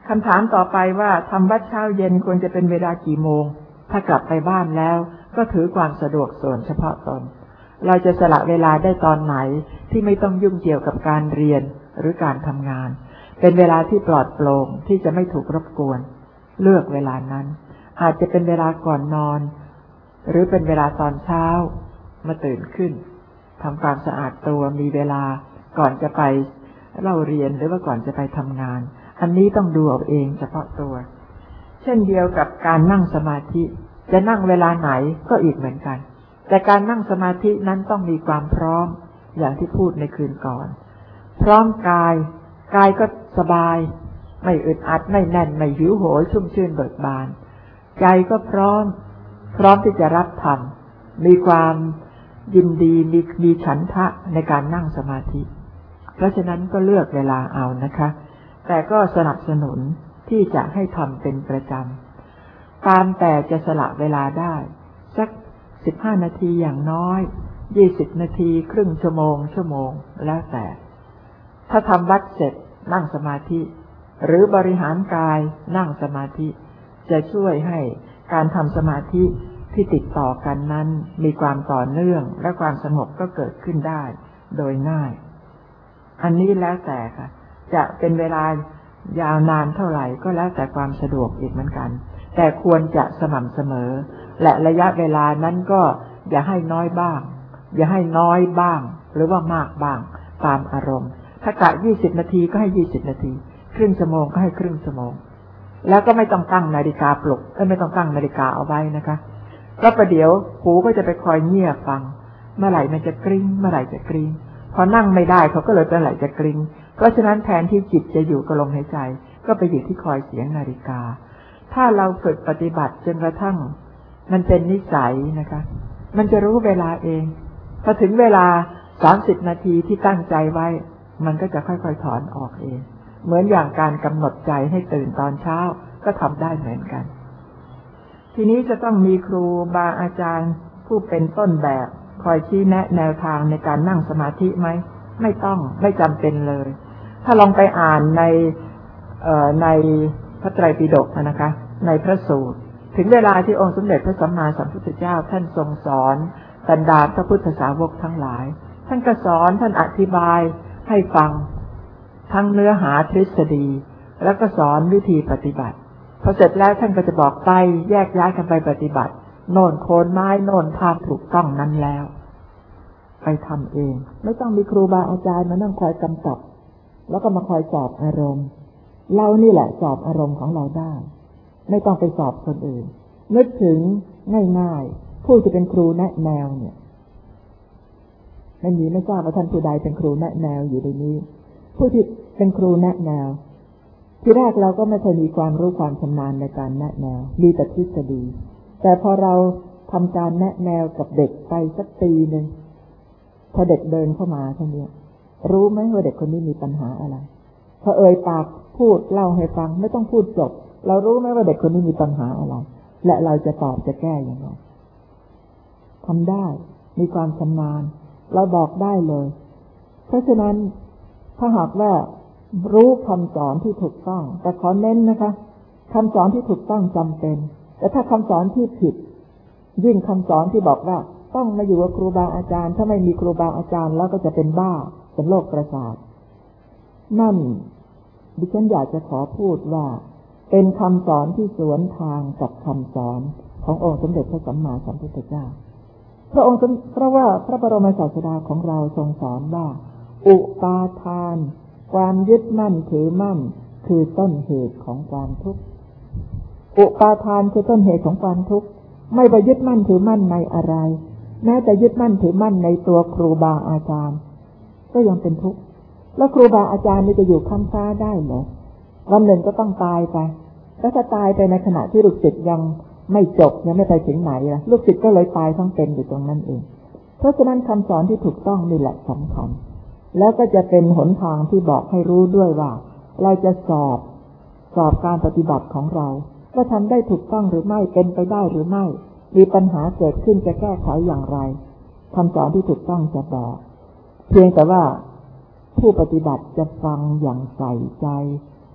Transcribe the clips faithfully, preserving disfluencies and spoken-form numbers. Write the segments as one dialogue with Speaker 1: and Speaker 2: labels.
Speaker 1: คำถามต่อไปว่าทำวัดเช้าเย็นควรจะเป็นเวลากี่โมงถ้ากลับไปบ้านแล้วก็ถือความสะดวกส่วนเฉพาะตนเราจะสละเวลาได้ตอนไหนที่ไม่ต้องยุ่งเกี่ยวกับการเรียนหรือการทำงานเป็นเวลาที่ปลอดโปร่งที่จะไม่ถูกรบกวนเลือกเวลานั้นอาจจะเป็นเวลาก่อนนอนหรือเป็นเวลาตอนเช้ามาตื่นขึ้นทำความสะอาดตัวมีเวลาก่อนจะไปเล่าเรียนหรือว่าก่อนจะไปทำงานอันนี้ต้องดูเอาเองเฉพาะตัวเช่นเดียวกับการนั่งสมาธิจะนั่งเวลาไหนก็อีกเหมือนกันแต่การนั่งสมาธินั้นต้องมีความพร้อมอย่างที่พูดในคืนก่อนพร้อมกายกายก็สบายไม่อึดอัดไม่แน่นไม่หิวโหยชุ่มชื่นเบิกบานใจก็พร้อมพร้อมที่จะรับธรรมมีความยินดีมีมีฉันทะในการนั่งสมาธิเพราะฉะนั้นก็เลือกเวลาเอานะคะแต่ก็สนับสนุนที่จะให้ทำเป็นประจำตามแต่จะสละเวลาได้สักสิบห้านาทีอย่างน้อยยี่สิบนาทีครึ่งชั่วโมงชั่วโมงแล้วแต่ถ้าทำวัดเสร็จนั่งสมาธิหรือบริหารกายนั่งสมาธิจะช่วยให้การทำสมาธิที่ติดต่อกันนั้นมีความต่อเนื่องและความสงบก็เกิดขึ้นได้โดยง่ายอันนี้แล้วแต่ค่ะจะเป็นเวลายาวนานเท่าไหร่ก็แล้วแต่ความสะดวกอีกเหมือนกันแต่ควรจะสม่ำเสมอและระยะเวลานั้นก็อย่าให้น้อยบ้างอย่าให้น้อยบ้างหรือว่ามากบ้างตามอารมณ์ถ้ากะยี่สิบนาทีก็ให้ยี่สิบนาทีครึ่งชั่วโมงก็ให้ครึ่งชั่วโมงแล้วก็ไม่ต้องตั้งนาฬิกาปลุกก็ไม่ต้องตั้งนาฬิกาเอาไว้นะคะก็ประเดี๋ยวหูก็จะไปคอยเงี่ยฟังเมื่อไหร่มันจะกริ้งเมื่อไหร่จะกริ้งพอนั่งไม่ได้เขาก็เลยเป็นไหร่จะกริ้งเพราะฉะนั้นแทนที่จิตจะอยู่กับลมหายใจก็ไปอยู่ที่คอยเสียงนาฬิกาถ้าเราฝึกปฏิบัติจนกระทั่งมันเป็นนิสัยนะคะมันจะรู้เวลาเองพอถึงเวลาสามสิบนาทีที่ตั้งใจไว้มันก็จะค่อยๆถอนออกเองเหมือนอย่างการกำหนดใจให้ตื่นตอนเช้าก็ทำได้เหมือนกันทีนี้จะต้องมีครูบาอาจารย์ผู้เป็นต้นแบบคอยชี้แนะแนวทางในการนั่งสมาธิไหมไม่ต้องไม่จำเป็นเลยถ้าลองไปอ่านในเอ่อในพระไตรปิฎกนะคะในพระสูตรถึงเวลาที่องค์สมเด็จพระสัมมาสัมพุทธเจ้าท่านทรงสอนบรรดาพระพุทธสาวกทั้งหลายท่านก็สอนท่านอธิบายให้ฟังทั้งเนื้อหาทฤษฎีแล้วก็สอนวิธีปฏิบัติพอเสร็จแล้วท่านก็จะบอกไปแยกย้ายกันไปปฏิบัติโน่นโคนไม้โน่นภาพถูกต้องนั้นแล้วไปทำเองไม่ต้องมีครูบาอาจารย์มานั่งคอยกำกับแล้วก็มาคอยสอบอารมณ์เรานี่แหละสอบอารมณ์ของเราได้ไม่ต้องไปสอบคนอื่นนึกถึงง่ายๆผู้จะเป็นครูแนะแนวเนี่ยไม่มีไม่ทราบว่าท่านผู้ใดเป็นครูแนะแนวอยู่ในนี้ผู้ที่เป็นครูแนะแนวที่แรกเราก็ไม่เคยมีความรู้ความชำนาญในการแนะแนวมีแต่ทฤษฎีแต่พอเราทำการแนะแนวกับเด็กไปสักปีหนึ่งพอเด็กเดินเข้ามาเท่านี้รู้ไหมว่าเด็กคนนี้มีปัญหาอะไรพอเอ่ยปากพูดเล่าให้ฟังไม่ต้องพูดจบเรารู้ไหมว่าเด็กคนนี้มีปัญหาอะไรและเราจะตอบจะแก้อย่างไรทำได้มีความชำนาญเราบอกได้เลยเพราะฉะนั้นถ้าหากว่ารู้คำสอนที่ถูกต้องแต่ขอเน้นนะคะคำสอนที่ถูกต้องจำเป็นแต่ถ้าคำสอนที่ผิดยิ่งคำสอนที่บอกว่าต้องมาอยู่กับครูบาอาจารย์ถ้าไม่มีครูบาอาจารย์แล้วก็จะเป็นบ้าเป็นโรคประสาทนั่นดิฉันอยากจะขอพูดว่าเป็นคำสอนที่สวนทางกับคำสอนขององค์สมเด็จพระสัมมาสัมพุทธเจ้าพระองค์เพราะว่าพระบรมศาสดาของเราทรงสอนว่าอุปาทานความยึดมั่นถือมั่นคือต้นเหตุของความทุกข์อุปาทานคือต้นเหตุของความทุกข์ไม่ไปยึดมั่นถือมั่นในอะไรแม้แต่ยึดมั่นถือมั่นในตัวครูบาอาจารย์ก็ยังเป็นทุกข์แล้วครูบาอาจารย์นี่จะอยู่ค้ำฟ้าได้เหรอวันหนึ่งก็ต้องตายไปแล้วถ้าตายไปในขณะที่ลูกศิษย์ยังไม่จบยังไม่ไปถึงไหนล่ะลูกศิษย์ก็เลยตายทั้งเป็นอยู่ตรงนั้นเองเพราะฉะนั้นคำสอนที่ถูกต้องนี่แหละสำคัญแล้วก็จะเป็นหนทางที่บอกให้รู้ด้วยว่าเราจะสอบสอบการปฏิบัติของเราว่าทำได้ถูกต้องหรือไม่เป็นไปได้หรือไม่มีปัญหาเกิดขึ้นจะแก้ไขอย่างไรคำสอนที่ถูกต้องจะบอกเพียงแต่ว่าผู้ปฏิบัติจะฟังอย่างใส่ใจ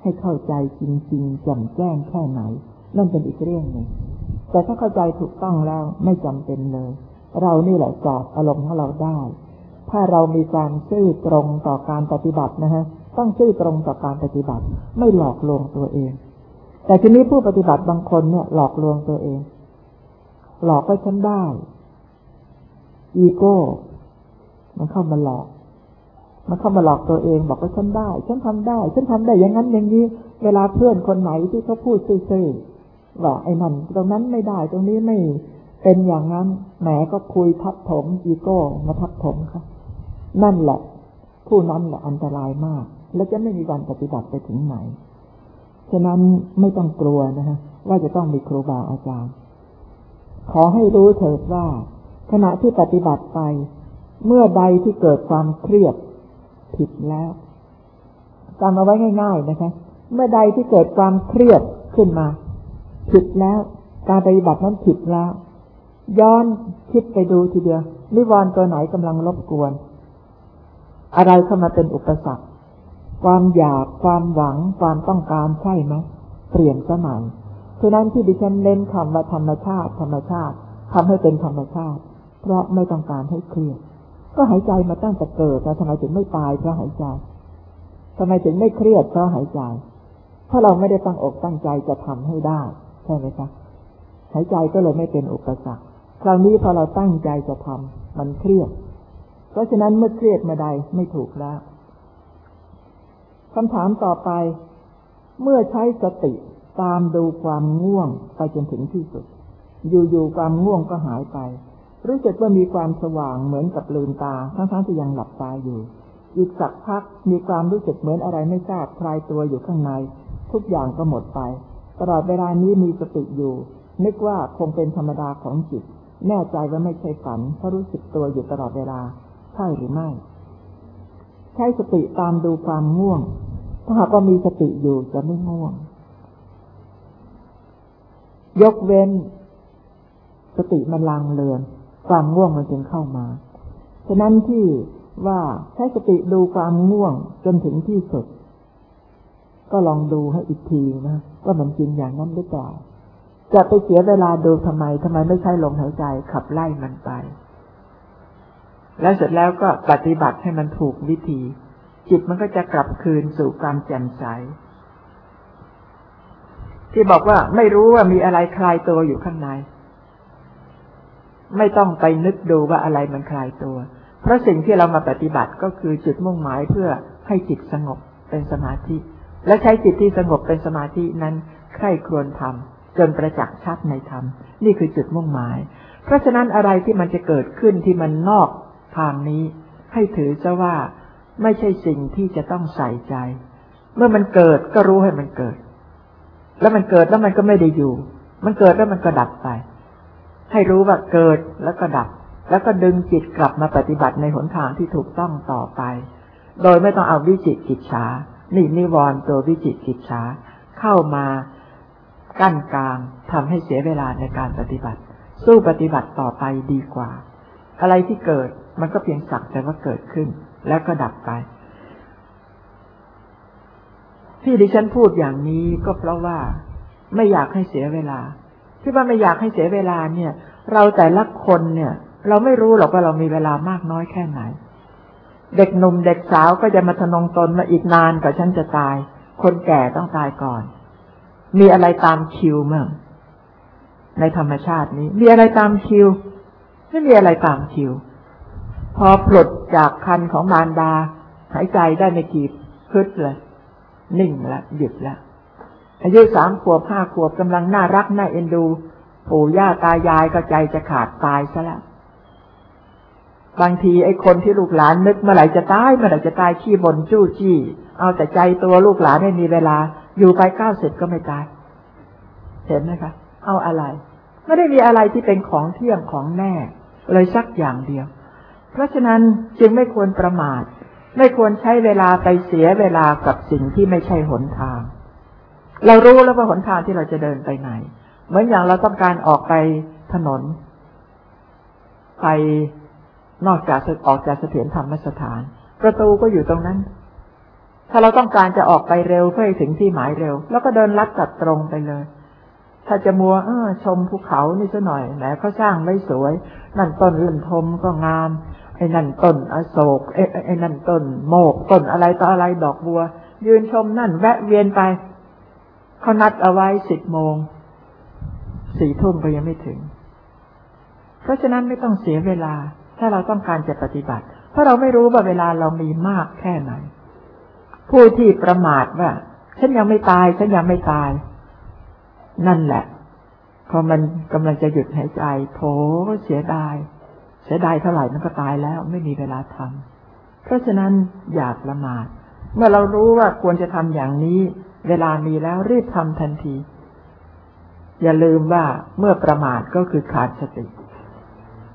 Speaker 1: ให้เข้าใจจริงๆแจ่มแจ้งแค่ไหนนั่นเป็นอีกเรื่องหนึ่งแต่ถ้าเข้าใจถูกต้องแล้วไม่จำเป็นเลยเรานี่แหละสอบอารมณ์ของเราได้ถ้าเรามีการซื่อตรงต่อการปฏิบัตินะฮะต้องซื่อตรงต่อการปฏิบัติไม่หลอกลวงตัวเองแต่ทีนี้ผู้ปฏิบัติบางคนเนี่ยหลอกลวงตัวเองหลอกว่าฉันได้อีโก้มันเข้ามาหลอกมันเข้ามาหลอกตัวเองบอกว่าฉันได้ฉันทำได้ฉันทำได้อย่างนั้นอย่างนี้เวลาเพื่อนคนไหนที่เขาพูดซื่อๆว่าไอ้นั่นตรงนั้นไม่ได้ตรงนี้ไม่เป็นอย่างนั้นแหมก็คุยทับถมอีโก้มาทับถมค่ะนั่นแหละผู้นั้นแหละอันตรายมากและจะไม่มีการปฏิบัติไปถึงไหนฉะนั้นไม่ต้องกลัวนะฮะว่าจะต้องมีครูบาอาจารย์ขอให้รู้เถิดว่าขณะที่ปฏิบัติไปเมื่อใดที่เกิดความเครียดผิดแล้วจำเอาไว้ง่ายๆนะคะเมื่อใดที่เกิดความเครียดขึ้นมาผิดแล้วการปฏิบัตินั้นผิดแล้วย้อนคิดไปดูทีเดียวนิวรณ์ตัวไหนกำลังรบกวนอะไรเข้ามาเป็นอุปสรรคความอยากความหวังความต้องการใช่ไหมเปลี่ยนสมัยฉะนั้นที่ดิฉันเน้นคำว่าธรรมชาติธรรมชาติทำให้เป็นธรรมชาติเพราะไม่ต้องการให้เครียดก็หายใจมาตั้งแต่เกิดแล้วทำไมถึงไม่ตายเพราะหายใจทำไมถึงไม่เครียดเพราะหายใจเพราะเราไม่ได้ตั้งอกตั้งใจจะทำให้ได้ใช่ไหมคะหายใจก็เลยไม่เป็นอุปสรรคคราวนี้พอเราตั้งใจจะทำมันเครียดเพราะฉะนั้นเมื่อเครียดมาใดไม่ถูกแล้วคำถามต่อไปเมื่อใช้สติตามดูความง่วงไปจนถึงที่สุดอยู่ๆความง่วงก็หายไปรู้สึกว่ามีความสว่างเหมือนกับลืมตาทั้งๆที่ยังหลับตาอยู่อีกสักพักมีความรู้สึกเหมือนอะไรไม่ทราบคลายตัวอยู่ข้างในทุกอย่างก็หมดไปตลอดเวลานี้มีสติอยู่นึกว่าคงเป็นธรรมดาของจิตแน่ใจว่าไม่ใช่ฝันเพราะรู้สึกตัวอยู่ตลอดเวลาใช่หรือไม่ใช้สติตามดูความง่วงถ้าหากว่ามีสติอยู่จะไม่ง่วงยกเว้นสติมันลางเลือนความง่วงมันจึงเข้ามาฉะนั้นที่ว่าใช้สติดูความง่วงจนถึงที่สุดก็ลองดูให้อีกทีนะว่ามันจริงอย่างนั้นหรือเปล่าจะไปเสียเวลาดูทำไมทำไมไม่ใช้ลมหายใจขับไล่มันไปแล้วเสร็จแล้วก็ปฏิบัติให้มันถูกวิธีจิตมันก็จะกลับคืนสู่ความแจ่มใสที่บอกว่าไม่รู้ว่ามีอะไรคลายตัวอยู่ข้างในไม่ต้องไปนึกดูว่าอะไรมันคลายตัวเพราะสิ่งที่เรามาปฏิบัติก็คือจุดมุ่งหมายเพื่อให้จิตสงบเป็นสมาธิและใช้จิตที่สงบเป็นสมาธินั้นใคร่ครวญธรรมจนประจักษ์ชัดในธรรมนี่คือจุดมุ่งหมายเพราะฉะนั้นอะไรที่มันจะเกิดขึ้นที่มันนอกทางนี้ให้ถือซะว่าไม่ใช่สิ่งที่จะต้องใส่ใจเมื่อมันเกิดก็รู้ให้มันเกิดแล้วมันเกิดแล้วมันก็ไม่ได้อยู่มันเกิดแล้วมันก็ดับไปให้รู้ว่าเกิดแล้วก็ดับแล้วก็ดึงจิตกลับมาปฏิบัติในหนทางที่ถูกต้องต่อไปโดยไม่ต้องเอาวิจิกิจฉานี่นิวรณ์ตัววิจิกิจฉาเข้ามากั้นกลางทำให้เสียเวลาในการปฏิบัติสู้ปฏิบัติต่อไปดีกว่าอะไรที่เกิดมันก็เพียงสักแต่ว่าเกิดขึ้นแล้วก็ดับไปที่ดิฉันพูดอย่างนี้ก็เพราะว่าไม่อยากให้เสียเวลาที่ว่าไม่อยากให้เสียเวลาเนี่ยเราแต่ละคนเนี่ยเราไม่รู้หรอกว่าเรามีเวลามากน้อยแค่ไหนเด็กหนุ่มเด็กสาวก็จะมาทะนงตนว่าอีกนานกว่าฉันจะตายคนแก่ต้องตายก่อนมีอะไรตามคิวมั่งในธรรมชาตินี้มีอะไรตามคิวไม่มีอะไรตามคิวพอปลดจากคันของมารดาหายใจได้ไม่กี่พึดเลยนิ่งแล้วหยุดแล้วอายุสามขวบห้าขวบกำลังน่ารักน่าเอ็นดูปู่ย่าตายายก็ใจจะขาดตายซะแล้วบางทีไอ้คนที่ลูกหลานนึกเมื่อไหร่จะตายเมื่อไหร่จะตายขี้บ่นจู้จี้เอาแต่ใจตัวลูกหลานไม่มีเวลาอยู่ไปเก้าสิบก็ไม่ตายเห็นไหมคะเอาอะไรไม่ได้มีอะไรที่เป็นของเที่ยงของแน่เลยสักอย่างเดียวเพราะฉะนั้นจึงไม่ควรประมาทไม่ควรใช้เวลาไปเสียเวลากับสิ่งที่ไม่ใช่หนทางเรารู้แล้วว่าหนทางที่เราจะเดินไปไหนเหมือนอย่างเราต้องการออกไปถนนไปนอกจากออกจากเสถียรธรรมสถานประตูก็อยู่ตรงนั้นถ้าเราต้องการจะออกไปเร็วเพื่อให้ถึงที่หมายเร็วแล้วก็เดินลัดตัดตรงไปเลยถ้าจะมัวเออชมภูเขานี่ซะหน่อยแหมเขาสร้างไว้สวยนั่นต้นลื่นทมก็งามไอ้นั่นต้นอโศกไอ้ไอ้นั่นต้นโมกต้นอะไรต่ออะไรดอกบัวยืนชมนั่นแวะเวียนไปเขานัดเอาไว้สิบโมงสี่ทุ่มก็ยังไม่ถึงเพราะฉะนั้นไม่ต้องเสียเวลาถ้าเราต้องการจะปฏิบัติเพราะเราไม่รู้ว่าเวลาเรามีมากแค่ไหนผู้ที่ประมาทว่าฉันยังไม่ตายฉันยังไม่ตายนั่นแหละพอมันกำลังจะหยุดหายใจโถเสียดายเสียดายเท่าไหร่มันก็ตายแล้วไม่มีเวลาทำเพราะฉะนั้นอย่าประมาทเมื่อเรารู้ว่าควรจะทำอย่างนี้เวลามีแล้วรีบทำทันทีอย่าลืมว่าเมื่อประมาทก็คือขาดสติ